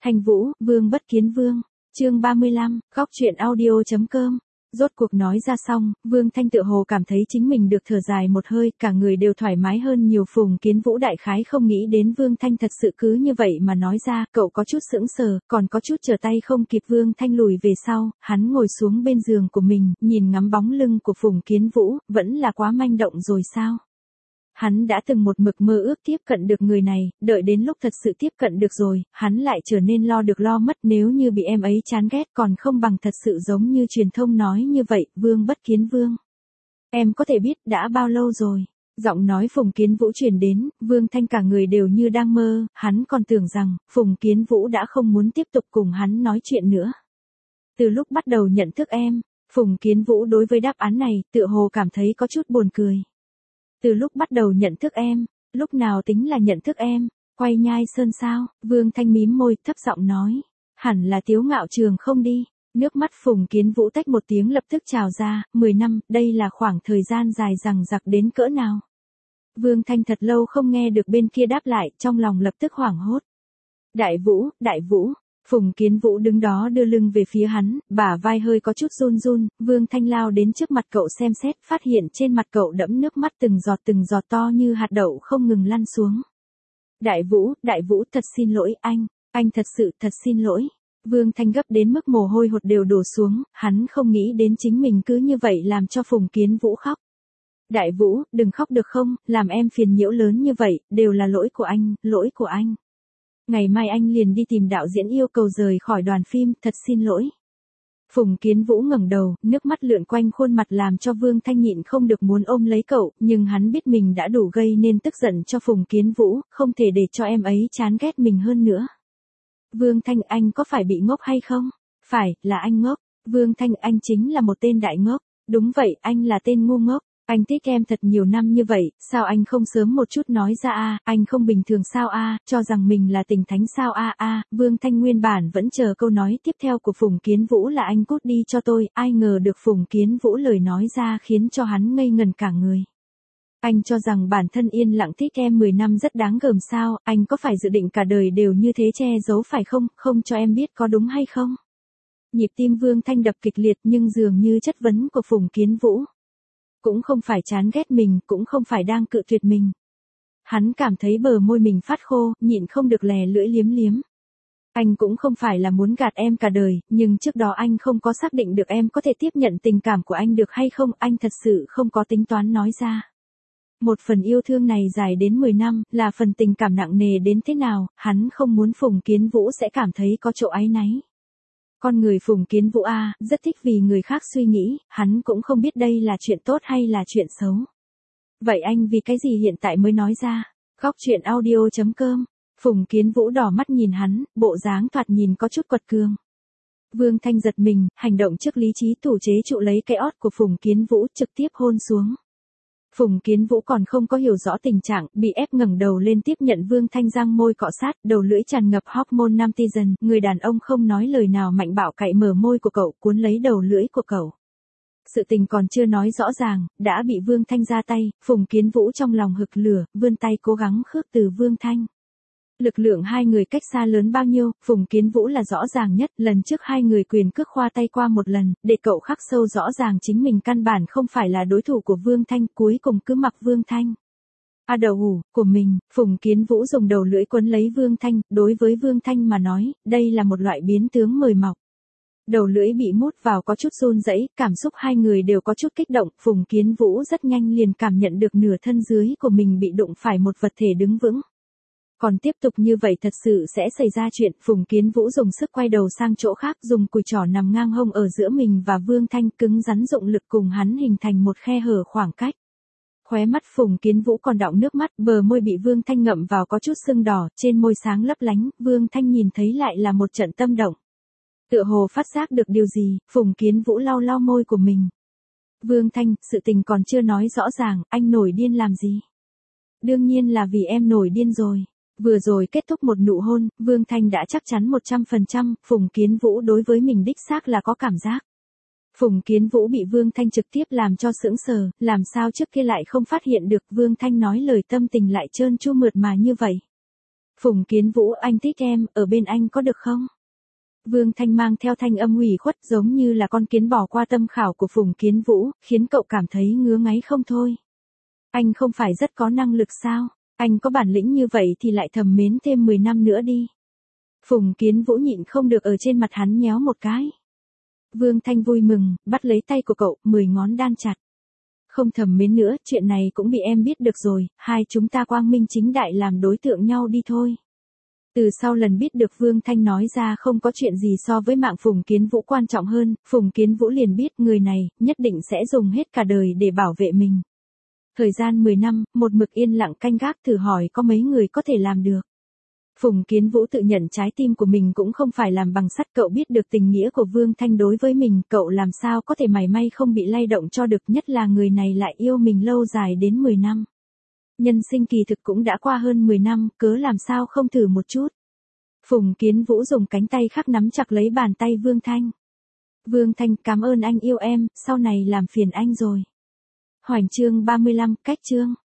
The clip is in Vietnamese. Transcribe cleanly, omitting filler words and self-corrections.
Thanh Vũ, Vương Bất Kiến Vương. Chương 35, góc truyện audio.com. Rốt cuộc nói ra xong, Vương Thanh tựa hồ cảm thấy chính mình được thở dài một hơi, cả người đều thoải mái hơn nhiều. Phùng Kiến Vũ đại khái không nghĩ đến Vương Thanh thật sự cứ như vậy mà nói ra, cậu có chút sững sờ, còn có chút trở tay không kịp. Vương Thanh lùi về sau, hắn ngồi xuống bên giường của mình, nhìn ngắm bóng lưng của Phùng Kiến Vũ, vẫn là quá manh động rồi sao? Hắn đã từng một mực mơ ước tiếp cận được người này, đợi đến lúc thật sự tiếp cận được rồi, hắn lại trở nên lo được lo mất. Nếu như bị em ấy chán ghét còn không bằng thật sự giống như truyền thông nói như vậy, Vương Bất Kiến Vương. Em có thể biết đã bao lâu rồi? Giọng nói Phùng Kiến Vũ truyền đến, Vương Thanh cả người đều như đang mơ, hắn còn tưởng rằng, Phùng Kiến Vũ đã không muốn tiếp tục cùng hắn nói chuyện nữa. Từ lúc bắt đầu nhận thức em, Phùng Kiến Vũ đối với đáp án này, tựa hồ cảm thấy có chút buồn cười. Từ lúc bắt đầu nhận thức em, lúc nào tính là nhận thức em, quay nhai sơn sao? Vương Thanh mím môi, thấp giọng nói. Hẳn là Tiếu Ngạo Trường không đi. Nước mắt Phùng Kiến Vũ tách một tiếng lập tức trào ra, 10 năm, đây là khoảng thời gian dài dằng dặc đến cỡ nào? Vương Thanh thật lâu không nghe được bên kia đáp lại, trong lòng lập tức hoảng hốt. Đại Vũ. Phùng Kiến Vũ đứng đó đưa lưng về phía hắn, bả vai hơi có chút run run. Vương Thanh lao đến trước mặt cậu xem xét, phát hiện trên mặt cậu đẫm nước mắt từng giọt to như hạt đậu không ngừng lăn xuống. Đại Vũ, thật xin lỗi anh thật sự thật xin lỗi. Vương Thanh gấp đến mức mồ hôi hột đều đổ xuống, hắn không nghĩ đến chính mình cứ như vậy làm cho Phùng Kiến Vũ khóc. Đại Vũ, đừng khóc được không, làm em phiền nhiễu lớn như vậy, đều là lỗi của anh. Ngày mai anh liền đi tìm đạo diễn yêu cầu rời khỏi đoàn phim, thật xin lỗi. Phùng Kiến Vũ ngẩng đầu, nước mắt lượn quanh khuôn mặt làm cho Vương Thanh nhịn không được muốn ôm lấy cậu, nhưng hắn biết mình đã đủ gây nên tức giận cho Phùng Kiến Vũ, không thể để cho em ấy chán ghét mình hơn nữa. Vương Thanh, anh có phải bị ngốc hay không? Phải, là anh ngốc. Vương Thanh, anh chính là một tên đại ngốc. Đúng vậy, anh là tên ngu ngốc. Anh thích em thật nhiều năm như vậy, sao anh không sớm một chút nói ra a? Anh không bình thường sao a? Cho rằng mình là tình thánh sao a? Vương Thanh nguyên bản vẫn chờ câu nói tiếp theo của Phùng Kiến Vũ là anh cút đi cho tôi, ai ngờ được Phùng Kiến Vũ lời nói ra khiến cho hắn ngây ngần cả người. Anh cho rằng bản thân yên lặng thích em 10 năm rất đáng gờm sao? Anh có phải dự định cả đời đều như thế che giấu phải không? Không cho em biết có đúng hay không? Nhịp tim Vương Thanh đập kịch liệt nhưng dường như chất vấn của Phùng Kiến Vũ. Cũng không phải chán ghét mình, cũng không phải đang cự tuyệt mình. Hắn cảm thấy bờ môi mình phát khô, nhịn không được lè lưỡi liếm. Anh cũng không phải là muốn gạt em cả đời, nhưng trước đó anh không có xác định được em có thể tiếp nhận tình cảm của anh được hay không, anh thật sự không có tính toán nói ra. Một phần yêu thương này dài đến 10 năm, là phần tình cảm nặng nề đến thế nào, hắn không muốn Phùng Kiến Vũ sẽ cảm thấy có chỗ áy náy. Con người Phùng Kiến Vũ rất thích vì người khác suy nghĩ, hắn cũng không biết đây là chuyện tốt hay là chuyện xấu. Vậy anh vì cái gì hiện tại mới nói ra? Góc truyện audio.com. Phùng Kiến Vũ đỏ mắt nhìn hắn, bộ dáng thoạt nhìn có chút quật cường. Vương Thanh giật mình, hành động trước lý trí thủ chế trụ lấy cái ót của Phùng Kiến Vũ, trực tiếp hôn xuống. Phùng Kiến Vũ còn không có hiểu rõ tình trạng, bị ép ngẩng đầu lên tiếp nhận Vương Thanh giang môi cọ sát, đầu lưỡi tràn ngập hormone nam ti dần, người đàn ông không nói lời nào mạnh bạo cạy mở môi của cậu, cuốn lấy đầu lưỡi của cậu. Sự tình còn chưa nói rõ ràng, đã bị Vương Thanh ra tay, Phùng Kiến Vũ trong lòng hực lửa, vươn tay cố gắng khước từ Vương Thanh. Lực lượng hai người cách xa lớn bao nhiêu, Phùng Kiến Vũ là rõ ràng nhất, lần trước hai người quyền cước khoa tay qua một lần, để cậu khắc sâu rõ ràng chính mình căn bản không phải là đối thủ của Vương Thanh, cuối cùng cứ mặc Vương Thanh. Đầu hủ của mình, Phùng Kiến Vũ dùng đầu lưỡi quấn lấy Vương Thanh, đối với Vương Thanh mà nói, đây là một loại biến tướng mời mọc. Đầu lưỡi bị mút vào có chút run rẩy, cảm xúc hai người đều có chút kích động, Phùng Kiến Vũ rất nhanh liền cảm nhận được nửa thân dưới của mình bị đụng phải một vật thể đứng vững. Còn tiếp tục như vậy thật sự sẽ xảy ra chuyện, Phùng Kiến Vũ dùng sức quay đầu sang chỗ khác, dùng cùi trỏ nằm ngang hông ở giữa mình và Vương Thanh, cứng rắn dụng lực cùng hắn hình thành một khe hở khoảng cách. Khóe mắt Phùng Kiến Vũ còn đọng nước mắt, bờ môi bị Vương Thanh ngậm vào có chút sưng đỏ, trên môi sáng lấp lánh, Vương Thanh nhìn thấy lại là một trận tâm động. Tựa hồ phát giác được điều gì, Phùng Kiến Vũ lau môi của mình. Vương Thanh, sự tình còn chưa nói rõ ràng, anh nổi điên làm gì? Đương nhiên là vì em nổi điên rồi. Vừa rồi kết thúc một nụ hôn, Vương Thanh đã chắc chắn 100%, Phùng Kiến Vũ đối với mình đích xác là có cảm giác. Phùng Kiến Vũ bị Vương Thanh trực tiếp làm cho sững sờ, làm sao trước kia lại không phát hiện được Vương Thanh nói lời tâm tình lại trơn tru mượt mà như vậy. Phùng Kiến Vũ, anh thích em, ở bên anh có được không? Vương Thanh mang theo thanh âm ủy khuất giống như là con kiến bỏ qua tâm khảo của Phùng Kiến Vũ, khiến cậu cảm thấy ngứa ngáy không thôi. Anh không phải rất có năng lực sao? Anh có bản lĩnh như vậy thì lại thầm mến thêm 10 năm nữa đi. Phùng Kiến Vũ nhịn không được ở trên mặt hắn nhéo một cái. Vương Thanh vui mừng, bắt lấy tay của cậu, 10 ngón đan chặt. Không thầm mến nữa, chuyện này cũng bị em biết được rồi, hai chúng ta quang minh chính đại làm đối tượng nhau đi thôi. Từ sau lần biết được Vương Thanh nói ra không có chuyện gì so với mạng Phùng Kiến Vũ quan trọng hơn, Phùng Kiến Vũ liền biết người này nhất định sẽ dùng hết cả đời để bảo vệ mình. Thời gian 10 năm, một mực yên lặng canh gác thử hỏi có mấy người có thể làm được. Phùng Kiến Vũ tự nhận trái tim của mình cũng không phải làm bằng sắt, cậu biết được tình nghĩa của Vương Thanh đối với mình, cậu làm sao có thể mảy may không bị lay động cho được, nhất là người này lại yêu mình lâu dài đến 10 năm. Nhân sinh kỳ thực cũng đã qua hơn 10 năm, cớ làm sao không thử một chút. Phùng Kiến Vũ dùng cánh tay khác nắm chặt lấy bàn tay Vương Thanh. Vương Thanh, cảm ơn anh yêu em, sau này làm phiền anh rồi. Hoành chương 35, cách chương.